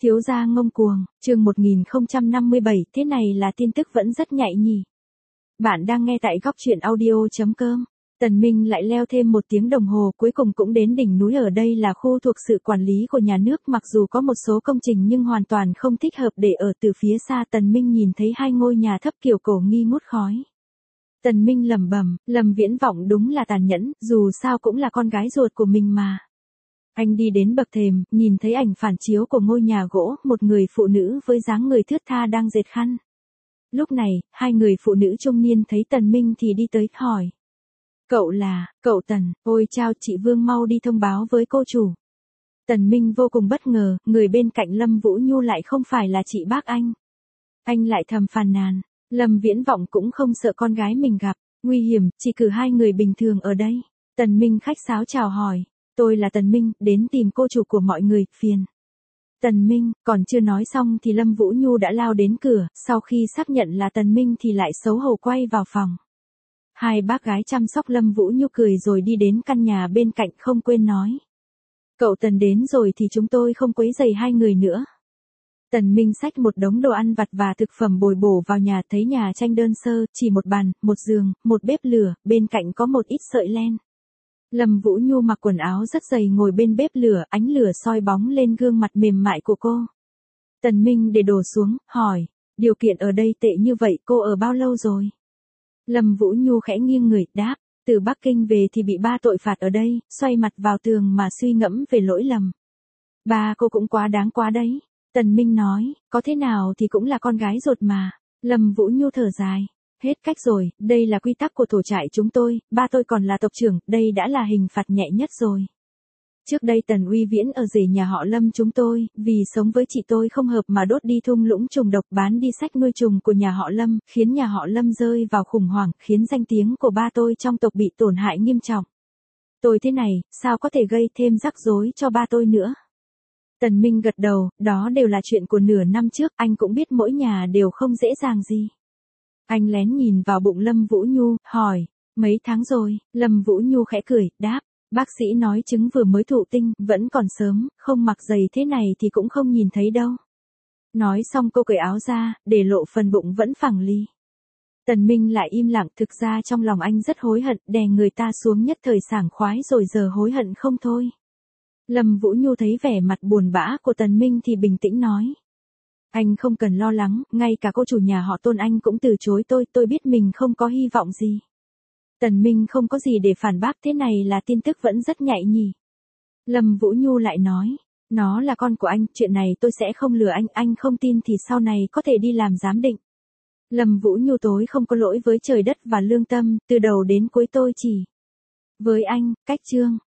Thiếu gia ngông cuồng, chương 1057, thế này là tin tức vẫn rất nhạy nhỉ. Bạn đang nghe tại góc truyện audio.com. Tần Minh lại leo thêm 1 tiếng đồng hồ, cuối cùng cũng đến đỉnh núi. Ở đây là khu thuộc sự quản lý của nhà nước, mặc dù có một số công trình nhưng hoàn toàn không thích hợp để ở. Từ phía xa Tần Minh nhìn thấy 2 ngôi nhà thấp kiểu cổ nghi ngút khói. Tần Minh lẩm bẩm, Lâm Viễn Vọng đúng là tàn nhẫn, dù sao cũng là con gái ruột của mình mà. Anh đi đến bậc thềm, nhìn thấy ảnh phản chiếu của ngôi nhà gỗ, một người phụ nữ với dáng người thướt tha đang dệt khăn. Lúc này, 2 người phụ nữ trung niên thấy Tần Minh thì đi tới, hỏi. Cậu Tần, ôi chao, chị Vương mau đi thông báo với cô chủ. Tần Minh vô cùng bất ngờ, người bên cạnh Lâm Vũ Nhu lại không phải là chị bác anh. Anh lại thầm phàn nàn, Lâm Viễn Vọng cũng không sợ con gái mình gặp nguy hiểm, chỉ cử 2 người bình thường ở đây. Tần Minh khách sáo chào hỏi. Tôi là Tần Minh, đến tìm cô chủ của mọi người, phiền. Tần Minh, còn chưa nói xong thì Lâm Vũ Nhu đã lao đến cửa, sau khi xác nhận là Tần Minh thì lại xấu hổ quay vào phòng. 2 bác gái chăm sóc Lâm Vũ Nhu cười rồi đi đến căn nhà bên cạnh, không quên nói. Cậu Tần đến rồi thì chúng tôi không quấy rầy 2 người nữa. Tần Minh xách một đống đồ ăn vặt và thực phẩm bồi bổ vào nhà, thấy nhà tranh đơn sơ, chỉ một bàn, một giường, một bếp lửa, bên cạnh có một ít sợi len. Lâm Vũ Nhu mặc quần áo rất dày ngồi bên bếp lửa, ánh lửa soi bóng lên gương mặt mềm mại của cô. Tần Minh để đồ xuống, hỏi, điều kiện ở đây tệ như vậy, cô ở bao lâu rồi? Lâm Vũ Nhu khẽ nghiêng người, đáp, từ Bắc Kinh về thì bị 3 tội phạt ở đây, xoay mặt vào tường mà suy ngẫm về lỗi lầm. Ba cô cũng quá đáng quá đấy. Tần Minh nói, có thế nào thì cũng là con gái ruột mà. Lâm Vũ Nhu thở dài. Hết cách rồi, đây là quy tắc của tổ trại chúng tôi, ba tôi còn là tộc trưởng, đây đã là hình phạt nhẹ nhất rồi. Trước đây Tần Uy Viễn ở rể nhà họ Lâm chúng tôi, vì sống với chị tôi không hợp mà đốt đi thung lũng trùng độc, bán đi sách nuôi trùng của nhà họ Lâm, khiến nhà họ Lâm rơi vào khủng hoảng, khiến danh tiếng của ba tôi trong tộc bị tổn hại nghiêm trọng. Tôi thế này, sao có thể gây thêm rắc rối cho ba tôi nữa? Tần Minh gật đầu, đó đều là chuyện của nửa năm trước, anh cũng biết mỗi nhà đều không dễ dàng gì. Anh lén nhìn vào bụng Lâm Vũ Nhu, hỏi, mấy tháng rồi? Lâm Vũ Nhu khẽ cười, đáp, bác sĩ nói trứng vừa mới thụ tinh, vẫn còn sớm, không mặc giày thế này thì cũng không nhìn thấy đâu. Nói xong cô cởi áo ra, để lộ phần bụng vẫn phẳng lì. Tần Minh lại im lặng, thực ra trong lòng anh rất hối hận, đè người ta xuống nhất thời sảng khoái rồi giờ hối hận không thôi. Lâm Vũ Nhu thấy vẻ mặt buồn bã của Tần Minh thì bình tĩnh nói. Anh không cần lo lắng, ngay cả cô chủ nhà họ Tôn anh cũng từ chối tôi biết mình không có hy vọng gì. Tần Minh không có gì để phản bác, thế này là tin tức vẫn rất nhạy nhỉ. Lâm Vũ Nhu lại nói, nó là con của anh, chuyện này tôi sẽ không lừa anh không tin thì sau này có thể đi làm giám định. Lâm Vũ Nhu tối không có lỗi với trời đất và lương tâm, từ đầu đến cuối tôi chỉ với anh, cách chương.